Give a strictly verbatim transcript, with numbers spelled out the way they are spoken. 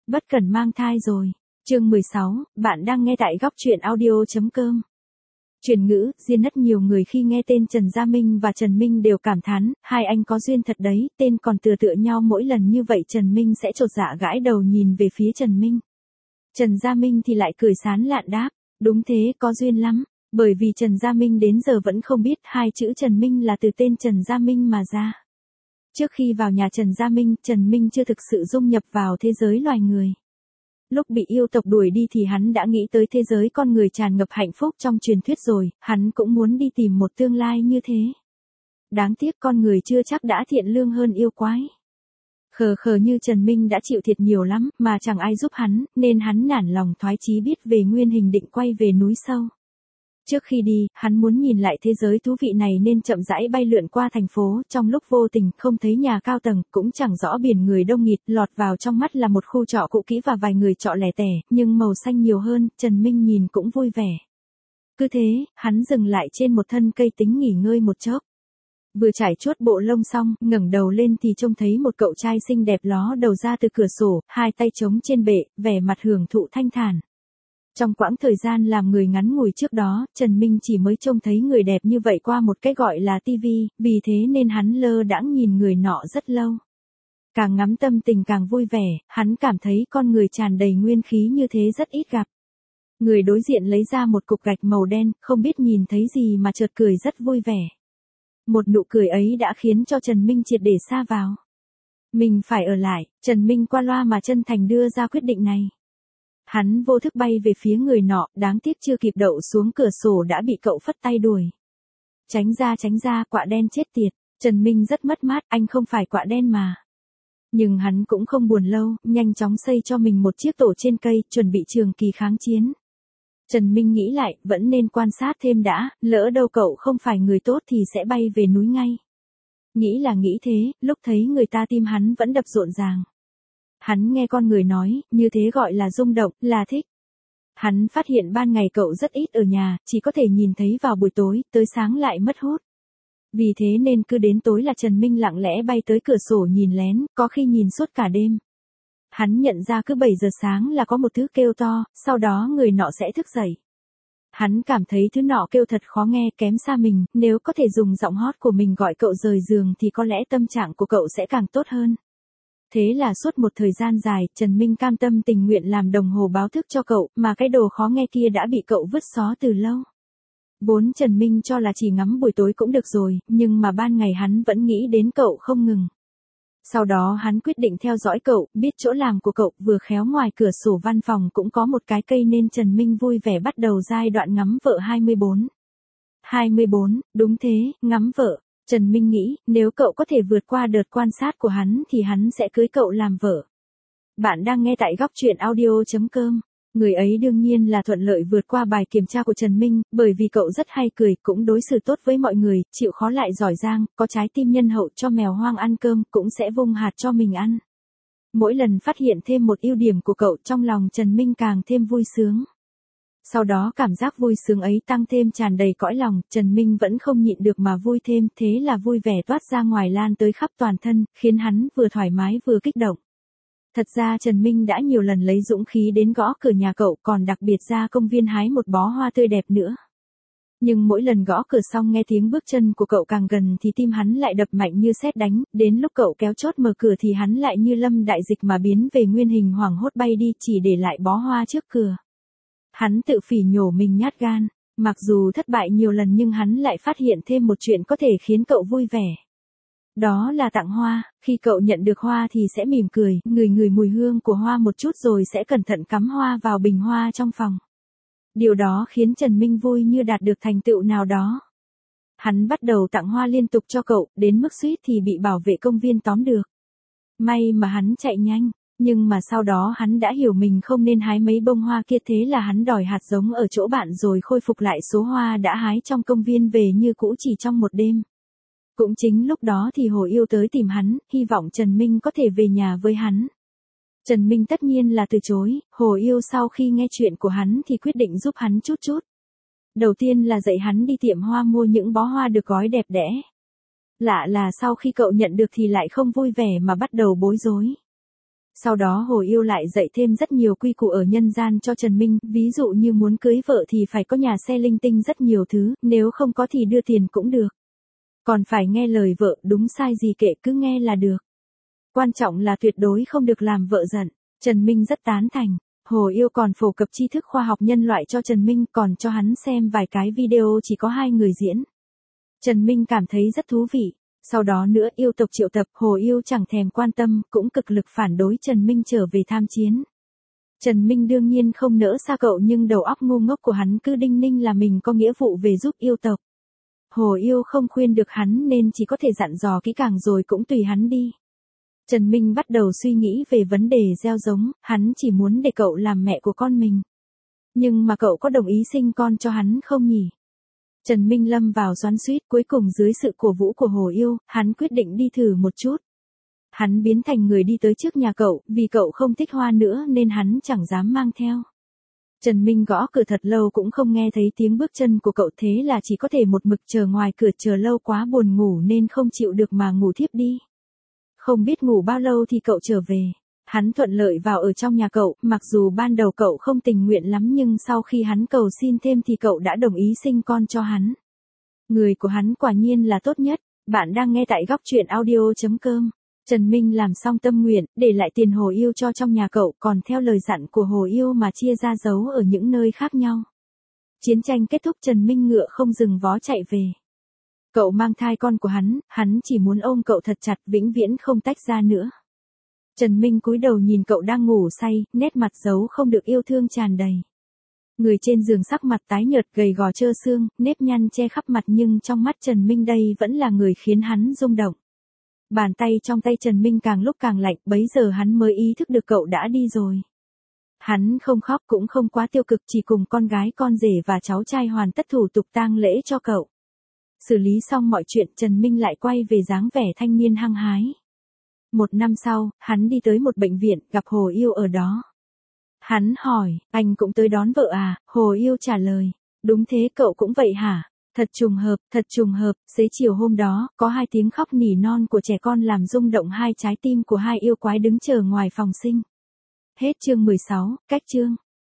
Bất cần mang thai rồi. Chương mười sáu, bạn đang nghe tại góc truyện audio.com. Truyền ngữ, Diên rất nhiều người khi nghe tên Trần Gia Minh và Trần Minh đều cảm thán, hai anh có duyên thật đấy, tên còn tựa tựa nhau mỗi lần như vậy Trần Minh sẽ chột dạ gãi đầu nhìn về phía Trần Minh. Trần Gia Minh thì lại cười sán lạn đáp, đúng thế, có duyên lắm, bởi vì Trần Gia Minh đến giờ vẫn không biết hai chữ Trần Minh là từ tên Trần Gia Minh mà ra. Trước khi vào nhà Trần Gia Minh, Trần Minh chưa thực sự dung nhập vào thế giới loài người. Lúc bị yêu tộc đuổi đi thì hắn đã nghĩ tới thế giới con người tràn ngập hạnh phúc trong truyền thuyết rồi, hắn cũng muốn đi tìm một tương lai như thế. Đáng tiếc con người chưa chắc đã thiện lương hơn yêu quái. Khờ khờ như Trần Minh đã chịu thiệt nhiều lắm, mà chẳng ai giúp hắn, nên hắn nản lòng thoái chí biết về nguyên hình định quay về núi sâu. Trước khi đi, hắn muốn nhìn lại thế giới thú vị này nên chậm rãi bay lượn qua thành phố, trong lúc vô tình không thấy nhà cao tầng, cũng chẳng rõ biển người đông nghịt, lọt vào trong mắt là một khu trọ cũ kỹ và vài người trọ lẻ tẻ, nhưng màu xanh nhiều hơn, Trần Minh nhìn cũng vui vẻ. Cứ thế, hắn dừng lại trên một thân cây tính nghỉ ngơi một chốc. Vừa trải chuốt bộ lông xong, ngẩng đầu lên thì trông thấy một cậu trai xinh đẹp ló đầu ra từ cửa sổ, hai tay trống trên bệ, vẻ mặt hưởng thụ thanh thản. Trong quãng thời gian làm người ngắn ngủi trước đó, Trần Minh chỉ mới trông thấy người đẹp như vậy qua một cái gọi là tivi, vì thế nên hắn lơ đãng nhìn người nọ rất lâu. Càng ngắm tâm tình càng vui vẻ, hắn cảm thấy con người tràn đầy nguyên khí như thế rất ít gặp. Người đối diện lấy ra một cục gạch màu đen, không biết nhìn thấy gì mà chợt cười rất vui vẻ. Một nụ cười ấy đã khiến cho Trần Minh triệt để sa vào. Mình phải ở lại, Trần Minh qua loa mà chân thành đưa ra quyết định này. Hắn vô thức bay về phía người nọ, đáng tiếc chưa kịp đậu xuống cửa sổ đã bị cậu phất tay đuổi. Tránh ra tránh ra, quạ đen chết tiệt. Trần Minh rất mất mát, anh không phải quạ đen mà. Nhưng hắn cũng không buồn lâu, nhanh chóng xây cho mình một chiếc tổ trên cây, chuẩn bị trường kỳ kháng chiến. Trần Minh nghĩ lại, vẫn nên quan sát thêm đã, lỡ đâu cậu không phải người tốt thì sẽ bay về núi ngay. Nghĩ là nghĩ thế, lúc thấy người ta tim hắn vẫn đập rộn ràng. Hắn nghe con người nói, như thế gọi là rung động, là thích. Hắn phát hiện ban ngày cậu rất ít ở nhà, chỉ có thể nhìn thấy vào buổi tối, tới sáng lại mất hút. Vì thế nên cứ đến tối là Trần Minh lặng lẽ bay tới cửa sổ nhìn lén, có khi nhìn suốt cả đêm. Hắn nhận ra cứ bảy giờ sáng là có một thứ kêu to, sau đó người nọ sẽ thức dậy. Hắn cảm thấy thứ nọ kêu thật khó nghe, kém xa mình, nếu có thể dùng giọng hót của mình gọi cậu rời giường thì có lẽ tâm trạng của cậu sẽ càng tốt hơn. Thế là suốt một thời gian dài, Trần Minh cam tâm tình nguyện làm đồng hồ báo thức cho cậu, mà cái đồ khó nghe kia đã bị cậu vứt xó từ lâu. Vốn Trần Minh cho là chỉ ngắm buổi tối cũng được rồi, nhưng mà ban ngày hắn vẫn nghĩ đến cậu không ngừng. Sau đó hắn quyết định theo dõi cậu, biết chỗ làm của cậu, vừa khéo ngoài cửa sổ văn phòng cũng có một cái cây nên Trần Minh vui vẻ bắt đầu giai đoạn ngắm vợ hai mươi bốn. hai mươi bốn, đúng thế, ngắm vợ. Trần Minh nghĩ, nếu cậu có thể vượt qua đợt quan sát của hắn thì hắn sẽ cưới cậu làm vợ. Bạn đang nghe tại góc truyện audio.com. Người ấy đương nhiên là thuận lợi vượt qua bài kiểm tra của Trần Minh, bởi vì cậu rất hay cười, cũng đối xử tốt với mọi người, chịu khó lại giỏi giang, có trái tim nhân hậu cho mèo hoang ăn cơm, cũng sẽ vung hạt cho mình ăn. Mỗi lần phát hiện thêm một ưu điểm của cậu, trong lòng Trần Minh càng thêm vui sướng. Sau đó cảm giác vui sướng ấy tăng thêm tràn đầy cõi lòng, Trần Minh vẫn không nhịn được mà vui thêm, thế là vui vẻ toát ra ngoài lan tới khắp toàn thân, khiến hắn vừa thoải mái vừa kích động. Thật ra Trần Minh đã nhiều lần lấy dũng khí đến gõ cửa nhà cậu, còn đặc biệt ra công viên hái một bó hoa tươi đẹp nữa. Nhưng mỗi lần gõ cửa xong nghe tiếng bước chân của cậu càng gần thì tim hắn lại đập mạnh như sét đánh, đến lúc cậu kéo chốt mở cửa thì hắn lại như lâm đại dịch mà biến về nguyên hình hoảng hốt bay đi, chỉ để lại bó hoa trước cửa. Hắn tự phỉ nhổ mình nhát gan, mặc dù thất bại nhiều lần nhưng hắn lại phát hiện thêm một chuyện có thể khiến cậu vui vẻ. Đó là tặng hoa, khi cậu nhận được hoa thì sẽ mỉm cười, ngửi ngửi mùi hương của hoa một chút rồi sẽ cẩn thận cắm hoa vào bình hoa trong phòng. Điều đó khiến Trần Minh vui như đạt được thành tựu nào đó. Hắn bắt đầu tặng hoa liên tục cho cậu, đến mức suýt thì bị bảo vệ công viên tóm được. May mà hắn chạy nhanh, nhưng mà sau đó hắn đã hiểu mình không nên hái mấy bông hoa kia, thế là hắn đòi hạt giống ở chỗ bạn rồi khôi phục lại số hoa đã hái trong công viên về như cũ chỉ trong một đêm. Cũng chính lúc đó thì Hồ Yêu tới tìm hắn, hy vọng Trần Minh có thể về nhà với hắn. Trần Minh tất nhiên là từ chối, Hồ Yêu sau khi nghe chuyện của hắn thì quyết định giúp hắn chút chút. Đầu tiên là dạy hắn đi tiệm hoa mua những bó hoa được gói đẹp đẽ. Lạ là sau khi cậu nhận được thì lại không vui vẻ mà bắt đầu bối rối. Sau đó Hồ Yêu lại dạy thêm rất nhiều quy củ ở nhân gian cho Trần Minh, ví dụ như muốn cưới vợ thì phải có nhà xe linh tinh rất nhiều thứ, nếu không có thì đưa tiền cũng được. Còn phải nghe lời vợ, đúng sai gì kệ cứ nghe là được. Quan trọng là tuyệt đối không được làm vợ giận. Trần Minh rất tán thành. Hồ Yêu còn phổ cập tri thức khoa học nhân loại cho Trần Minh, còn cho hắn xem vài cái video chỉ có hai người diễn. Trần Minh cảm thấy rất thú vị. Sau đó nữa yêu tộc triệu tập, Hồ Yêu chẳng thèm quan tâm, cũng cực lực phản đối Trần Minh trở về tham chiến. Trần Minh đương nhiên không nỡ xa cậu, nhưng đầu óc ngu ngốc của hắn cứ đinh ninh là mình có nghĩa vụ về giúp yêu tộc. Hồ Yêu không khuyên được hắn nên chỉ có thể dặn dò kỹ càng rồi cũng tùy hắn đi. Trần Minh bắt đầu suy nghĩ về vấn đề gieo giống, hắn chỉ muốn để cậu làm mẹ của con mình. Nhưng mà cậu có đồng ý sinh con cho hắn không nhỉ? Trần Minh lâm vào xoắn xuýt, cuối cùng dưới sự cổ vũ của Hồ Yêu, hắn quyết định đi thử một chút. Hắn biến thành người đi tới trước nhà cậu, vì cậu không thích hoa nữa nên hắn chẳng dám mang theo. Trần Minh gõ cửa thật lâu cũng không nghe thấy tiếng bước chân của cậu, thế là chỉ có thể một mực chờ ngoài cửa, chờ lâu quá buồn ngủ nên không chịu được mà ngủ thiếp đi. Không biết ngủ bao lâu thì cậu trở về. Hắn thuận lợi vào ở trong nhà cậu, mặc dù ban đầu cậu không tình nguyện lắm nhưng sau khi hắn cầu xin thêm thì cậu đã đồng ý sinh con cho hắn. Người của hắn quả nhiên là tốt nhất. Bạn đang nghe tại góc truyện audio chấm com. Trần Minh làm xong tâm nguyện, để lại tiền Hồ Yêu cho trong nhà cậu, còn theo lời dặn của Hồ Yêu mà chia ra giấu ở những nơi khác nhau. Chiến tranh kết thúc, Trần Minh ngựa không dừng vó chạy về. Cậu mang thai con của hắn, hắn chỉ muốn ôm cậu thật chặt, vĩnh viễn không tách ra nữa. Trần Minh cúi đầu nhìn cậu đang ngủ say, nét mặt giấu không được yêu thương tràn đầy. Người trên giường sắc mặt tái nhợt, gầy gò trơ xương, nếp nhăn che khắp mặt, nhưng trong mắt Trần Minh đây vẫn là người khiến hắn rung động. Bàn tay trong tay Trần Minh càng lúc càng lạnh, bấy giờ hắn mới ý thức được cậu đã đi rồi. Hắn không khóc cũng không quá tiêu cực, chỉ cùng con gái con rể và cháu trai hoàn tất thủ tục tang lễ cho cậu. Xử lý xong mọi chuyện, Trần Minh lại quay về dáng vẻ thanh niên hăng hái. Một năm sau, hắn đi tới một bệnh viện, gặp Hồ Yêu ở đó. Hắn hỏi, anh cũng tới đón vợ à? Hồ Yêu trả lời, đúng thế, cậu cũng vậy hả? Thật trùng hợp, thật trùng hợp, xế chiều hôm đó, có hai tiếng khóc nỉ non của trẻ con làm rung động hai trái tim của hai yêu quái đứng chờ ngoài phòng sinh. Hết chương mười sáu, cách chương.